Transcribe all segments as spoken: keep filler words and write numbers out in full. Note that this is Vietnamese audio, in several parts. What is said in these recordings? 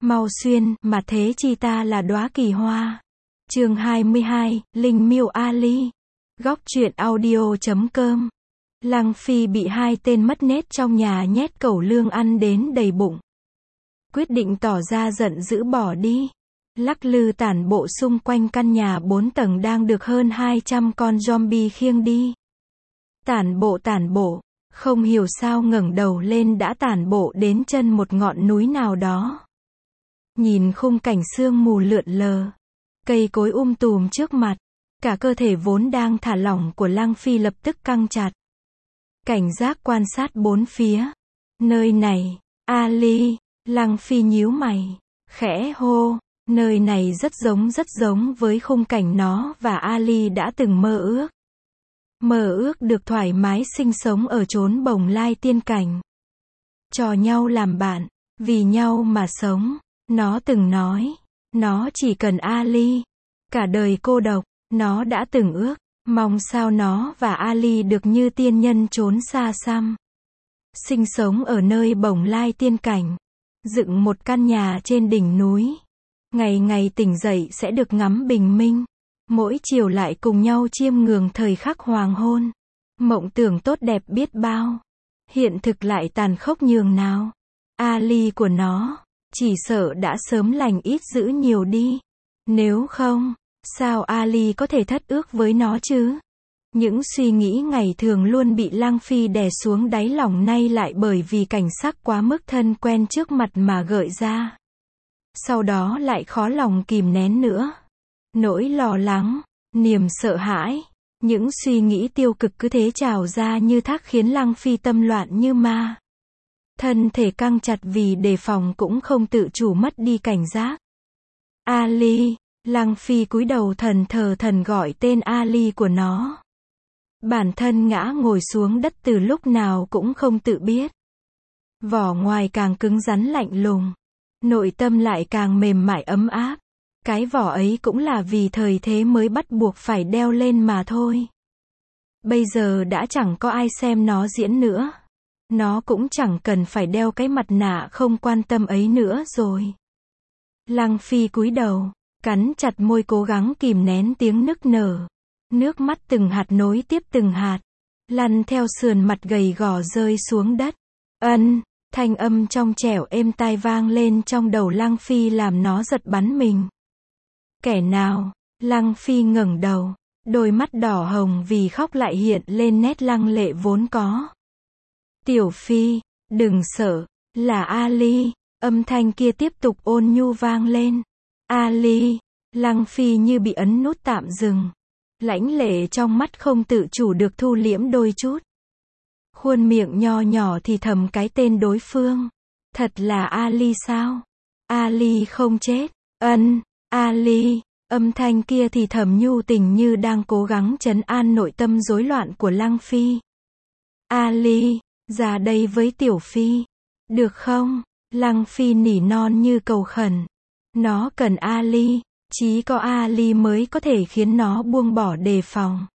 Mau xuyên, mà thế chi ta là đóa kỳ hoa. Chương hai mươi hai, Linh Miêu Ali. Góc truyện audio chấm com. Lăng Phi bị hai tên mất nết trong nhà nhét cẩu lương ăn đến đầy bụng. Quyết định tỏ ra giận dữ bỏ đi. Lắc lư tản bộ xung quanh căn nhà bốn tầng đang được hơn hai trăm con zombie khiêng đi. Tản bộ tản bộ, không hiểu sao ngẩng đầu lên đã tản bộ đến chân một ngọn núi nào đó. Nhìn khung cảnh sương mù lượn lờ, cây cối um tùm trước mặt, cả cơ thể vốn đang thả lỏng của Lăng Phi lập tức căng chặt. Cảnh giác quan sát bốn phía. Nơi này, Ali, Lăng Phi nhíu mày, khẽ hô, nơi này rất giống rất giống với khung cảnh nó và Ali đã từng mơ ước. Mơ ước được thoải mái sinh sống ở chốn bồng lai tiên cảnh. Cho nhau làm bạn, vì nhau mà sống. Nó từng nói, nó chỉ cần Ali. Cả đời cô độc, nó đã từng ước, mong sao nó và Ali được như tiên nhân trốn xa xăm. Sinh sống ở nơi bồng lai tiên cảnh. Dựng một căn nhà trên đỉnh núi. Ngày ngày tỉnh dậy sẽ được ngắm bình minh. Mỗi chiều lại cùng nhau chiêm ngưỡng thời khắc hoàng hôn. Mộng tưởng tốt đẹp biết bao. Hiện thực lại tàn khốc nhường nào. Ali của nó, chỉ sợ đã sớm lành ít dữ nhiều đi. Nếu không, sao Ali có thể thất ước với nó chứ? Những suy nghĩ ngày thường luôn bị Lăng Phi đè xuống đáy lòng nay lại bởi vì cảnh sắc quá mức thân quen trước mặt mà gợi ra. Sau đó lại khó lòng kìm nén nữa. Nỗi lo lắng, niềm sợ hãi, những suy nghĩ tiêu cực cứ thế trào ra như thác khiến Lăng Phi tâm loạn như ma. Thân thể căng chặt vì đề phòng cũng không tự chủ mất đi cảnh giác. Ali, Lăng Phi cúi đầu thần thờ thần gọi tên Ali của nó. Bản thân ngã ngồi xuống đất từ lúc nào cũng không tự biết. Vỏ ngoài càng cứng rắn lạnh lùng, nội tâm lại càng mềm mại ấm áp. Cái vỏ ấy cũng là vì thời thế mới bắt buộc phải đeo lên mà thôi. Bây giờ đã chẳng có ai xem nó diễn nữa. Nó cũng chẳng cần phải đeo cái mặt nạ không quan tâm ấy nữa rồi. Lăng Phi cúi đầu, cắn chặt môi cố gắng kìm nén tiếng nức nở. Nước mắt từng hạt nối tiếp từng hạt, lăn theo sườn mặt gầy gò rơi xuống đất. Ân, thanh âm trong trẻo êm tai vang lên trong đầu Lăng Phi làm nó giật bắn mình. Kẻ nào? Lăng Phi ngẩng đầu, đôi mắt đỏ hồng vì khóc lại hiện lên nét lăng lệ vốn có. Tiểu Phi, đừng sợ, là Ali, âm thanh kia tiếp tục ôn nhu vang lên. Ali, Lăng Phi như bị ấn nút tạm dừng. Lãnh lệ trong mắt không tự chủ được thu liễm đôi chút. Khuôn miệng nho nhỏ thì thầm cái tên đối phương. Thật là Ali sao? Ali không chết. Ân, Ali, âm thanh kia thì thầm nhu tình như đang cố gắng trấn an nội tâm rối loạn của Lăng Phi. Ali, ra đây với Tiểu Phi. Được không? Lăng Phi nỉ non như cầu khẩn. Nó cần Ali, chỉ có Ali mới có thể khiến nó buông bỏ đề phòng.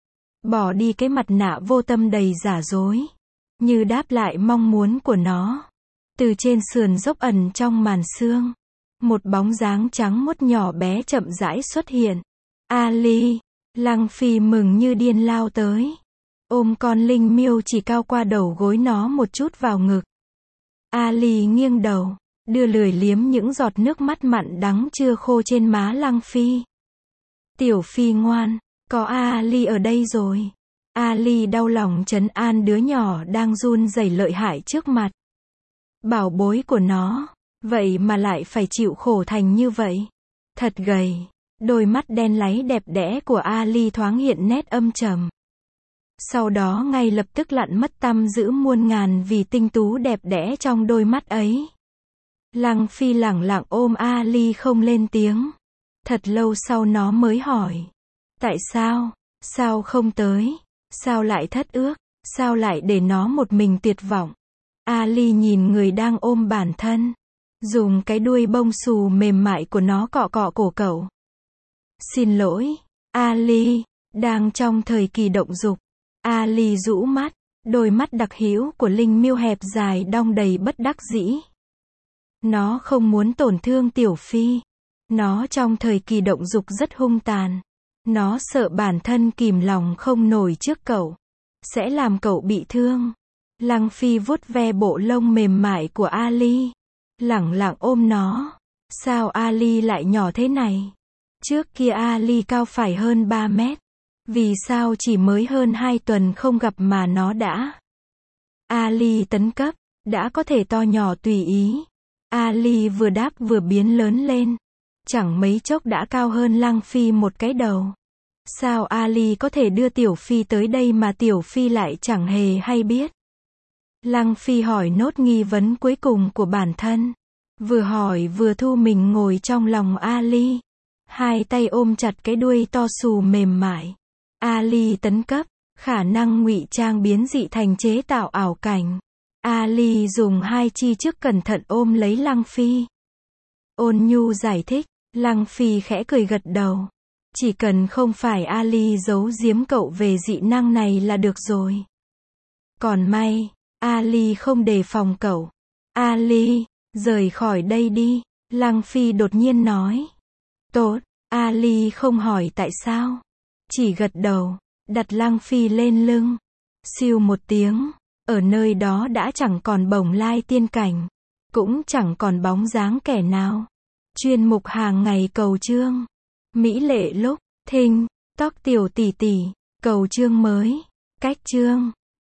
Bỏ đi cái mặt nạ vô tâm đầy giả dối. Như đáp lại mong muốn của nó. Từ trên sườn dốc ẩn trong màn sương. Một bóng dáng trắng muốt nhỏ bé chậm rãi xuất hiện. Ali, Lăng Phi mừng như điên lao tới. Ôm con linh miêu chỉ cao qua đầu gối nó một chút vào ngực. Ali nghiêng đầu, đưa lười liếm những giọt nước mắt mặn đắng chưa khô trên má Lăng Phi. Tiểu Phi ngoan, có Ali ở đây rồi. Ali đau lòng trấn an đứa nhỏ đang run rẩy lợi hại trước mặt. Bảo bối của nó, vậy mà lại phải chịu khổ thành như vậy. Thật gầy. Đôi mắt đen láy đẹp đẽ của Ali thoáng hiện nét âm trầm. Sau đó ngay lập tức lặn mất tăm giữ muôn ngàn vì tinh tú đẹp đẽ trong đôi mắt ấy. Lăng Phi lẳng lặng ôm Ali không lên tiếng. Thật lâu sau nó mới hỏi. Tại sao? Sao không tới? Sao lại thất ước? Sao lại để nó một mình tuyệt vọng? Ali nhìn người đang ôm bản thân. Dùng cái đuôi bông xù mềm mại của nó cọ cọ cổ cậu. Xin lỗi, Ali, đang trong thời kỳ động dục. Ali rũ mắt, đôi mắt đặc hữu của Linh Miêu hẹp dài đong đầy bất đắc dĩ. Nó không muốn tổn thương Tiểu Phi. Nó trong thời kỳ động dục rất hung tàn. Nó sợ bản thân kìm lòng không nổi trước cậu, sẽ làm cậu bị thương. Lăng Phi vuốt ve bộ lông mềm mại của Ali, lẳng lặng ôm nó. Sao Ali lại nhỏ thế này? Trước kia Ali cao phải hơn ba mét. Vì sao chỉ mới hơn hai tuần không gặp mà nó đã? Ali tấn cấp, đã có thể to nhỏ tùy ý. Ali vừa đáp vừa biến lớn lên. Chẳng mấy chốc đã cao hơn Lăng Phi một cái đầu. Sao Ali có thể đưa Tiểu Phi tới đây mà Tiểu Phi lại chẳng hề hay biết? Lăng Phi hỏi nốt nghi vấn cuối cùng của bản thân. Vừa hỏi vừa thu mình ngồi trong lòng Ali. Hai tay ôm chặt cái đuôi to xù mềm mại. Ali tấn cấp, khả năng ngụy trang biến dị thành chế tạo ảo cảnh. Ali dùng hai chi trước cẩn thận ôm lấy Lăng Phi. Ôn nhu giải thích. Lăng Phi khẽ cười gật đầu. Chỉ cần không phải Ali giấu giếm cậu về dị năng này là được rồi. Còn may, Ali không đề phòng cậu. Ali, rời khỏi đây đi, Lăng Phi đột nhiên nói. Tốt, Ali không hỏi tại sao. Chỉ gật đầu, đặt Lăng Phi lên lưng. Siêu một tiếng, ở nơi đó đã chẳng còn bồng lai tiên cảnh. Cũng chẳng còn bóng dáng kẻ nào. Chuyên mục hàng ngày cầu chương. Mỹ lệ lúc, thinh, tóc tiểu tỷ tỷ, cầu chương mới, cách chương.